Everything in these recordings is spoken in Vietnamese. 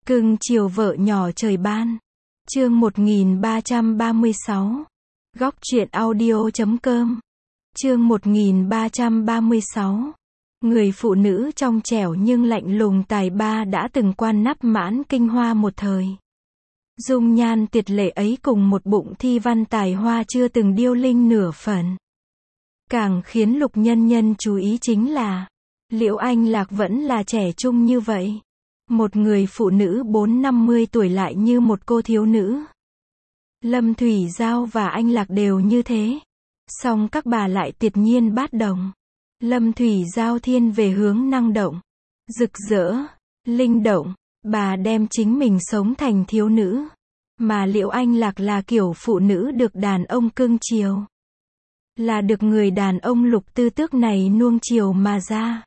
Cưng chiều vợ nhỏ trời ban. Chương 1336. Góc truyện audio.com. Chương 1336. Người phụ nữ trong trẻo nhưng lạnh lùng tài ba đã từng quan nắp mãn kinh hoa một thời. Dung nhan tuyệt lệ ấy cùng một bụng thi văn tài hoa chưa từng điêu linh nửa phần. Càng khiến Lục Nhân Nhân chú ý chính là Liễu Anh Lạc vẫn là trẻ trung như vậy. Một người phụ nữ 40-50 tuổi lại như một cô thiếu nữ. Lâm Thủy Giao và Anh Lạc đều như thế. Song các bà lại tuyệt nhiên bát đồng. Lâm Thủy Giao thiên về hướng năng động, rực rỡ, linh động. Bà đem chính mình sống thành thiếu nữ. Mà Liễu Anh Lạc là kiểu phụ nữ được đàn ông cưng chiều. Là được người đàn ông Lục Tư Tước này nuông chiều mà ra.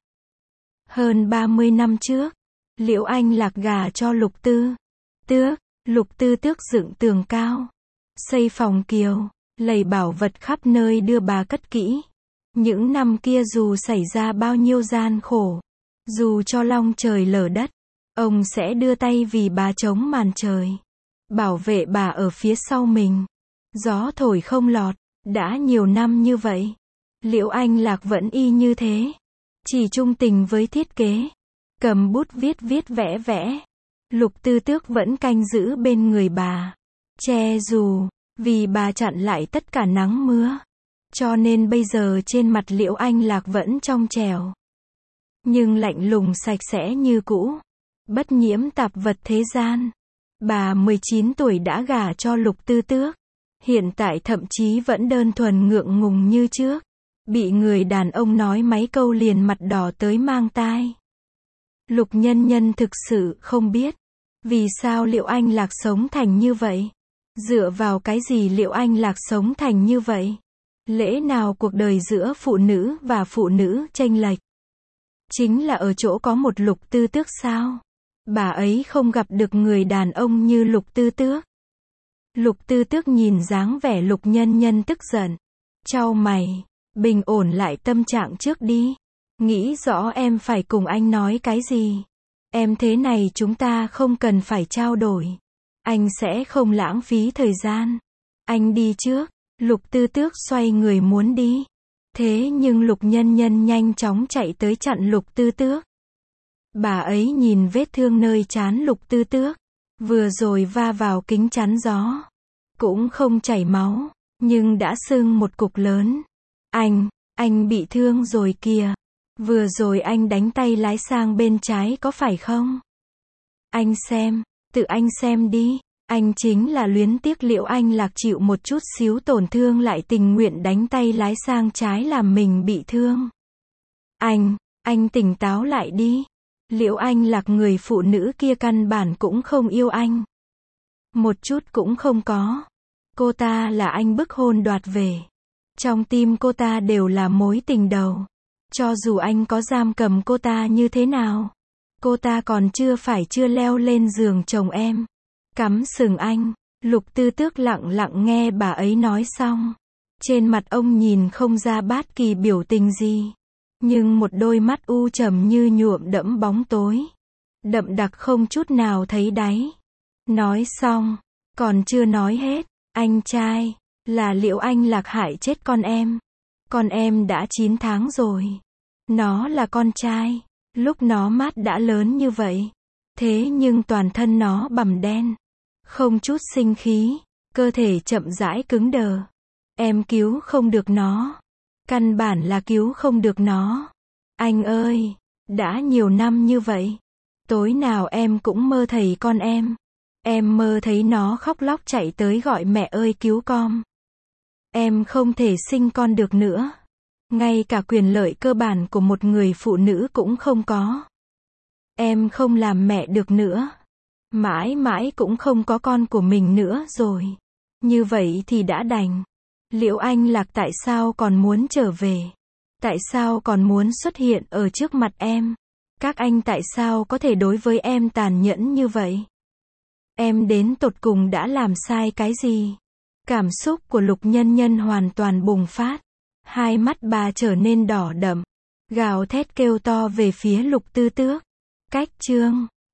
Hơn 30 năm trước, Liễu Anh Lạc gả cho Lục Tư Tước. Lục Tư Tước dựng tường cao, xây phòng kiều, lầy bảo vật khắp nơi đưa bà cất kỹ. Những năm kia dù xảy ra bao nhiêu gian khổ, dù cho long trời lở đất, ông sẽ đưa tay vì bà chống màn trời, bảo vệ bà ở phía sau mình. Gió thổi không lọt. Đã nhiều năm như vậy, Liễu Anh Lạc vẫn y như thế. Chỉ trung tình với thiết kế, cầm bút viết viết vẽ vẽ. Lục Tư Tước vẫn canh giữ bên người bà, che dù, vì bà chặn lại tất cả nắng mưa. Cho nên bây giờ trên mặt Liễu Anh Lạc vẫn trong trẻo, nhưng lạnh lùng sạch sẽ như cũ, bất nhiễm tạp vật thế gian. Bà 19 tuổi đã gả cho Lục Tư Tước. Hiện tại thậm chí vẫn đơn thuần ngượng ngùng như trước. Bị người đàn ông nói mấy câu liền mặt đỏ tới mang tai. Lục Nhân Nhân thực sự không biết vì sao Liễu Anh Lạc sống thành như vậy. Dựa vào cái gì Liễu Anh Lạc sống thành như vậy? Lẽ nào cuộc đời giữa phụ nữ và phụ nữ chênh lệch chính là ở chỗ có một Lục Tư Tước sao? Bà ấy không gặp được người đàn ông như Lục Tư Tước. Lục Tư Tước nhìn dáng vẻ Lục Nhân Nhân tức giận, chau mày, bình ổn lại tâm trạng trước đi. Nghĩ rõ em phải cùng anh nói cái gì. Em thế này chúng ta không cần phải trao đổi. Anh sẽ không lãng phí thời gian. Anh đi trước. Lục Tư Tước xoay người muốn đi. Thế nhưng Lục Nhân Nhân nhanh chóng chạy tới chặn Lục Tư Tước. Bà ấy nhìn vết thương nơi trán Lục Tư Tước. Vừa rồi va vào kính chắn gió. Cũng không chảy máu, nhưng đã sưng một cục lớn. Anh bị thương rồi kìa. Vừa rồi anh đánh tay lái sang bên trái có phải không? Anh xem, tự anh xem đi. Anh chính là luyến tiếc Liễu Anh Lạc chịu một chút xíu tổn thương lại tình nguyện đánh tay lái sang trái làm mình bị thương. Anh tỉnh táo lại đi. Liễu Anh Lạc người phụ nữ kia căn bản cũng không yêu anh. Một chút cũng không có. Cô ta là anh bức hôn đoạt về. Trong tim cô ta đều là mối tình đầu. Cho dù anh có giam cầm cô ta như thế nào, cô ta còn chưa leo lên giường chồng em. Cắm sừng anh. Lục Tư Tước lặng lặng nghe bà ấy nói xong. Trên mặt ông nhìn không ra bất kỳ biểu tình gì. Nhưng một đôi mắt u trầm như nhuộm đẫm bóng tối. Đậm đặc không chút nào thấy đáy. Nói xong, còn chưa nói hết. Anh trai, là Liễu Anh Lạc hại chết con em. Con em đã 9 tháng rồi. Nó là con trai. Lúc nó mắt đã lớn như vậy. Thế nhưng toàn thân nó bầm đen. Không chút sinh khí. Cơ thể chậm rãi cứng đờ. Em cứu không được nó. Căn bản là cứu không được nó. Anh ơi, đã nhiều năm như vậy. Tối nào em cũng mơ thấy con em. Em mơ thấy nó khóc lóc chạy tới gọi mẹ ơi cứu con. Em không thể sinh con được nữa. Ngay cả quyền lợi cơ bản của một người phụ nữ cũng không có. Em không làm mẹ được nữa. Mãi mãi cũng không có con của mình nữa rồi. Như vậy thì đã đành. Liễu Anh Lạc tại sao còn muốn trở về? Tại sao còn muốn xuất hiện ở trước mặt em? Các anh tại sao có thể đối với em tàn nhẫn như vậy? Em đến tột cùng đã làm sai cái gì? Cảm xúc của Lục Nhân Nhân hoàn toàn bùng phát. Hai mắt bà trở nên đỏ đậm. Gào thét kêu to về phía Lục Tư Tước. Cách chương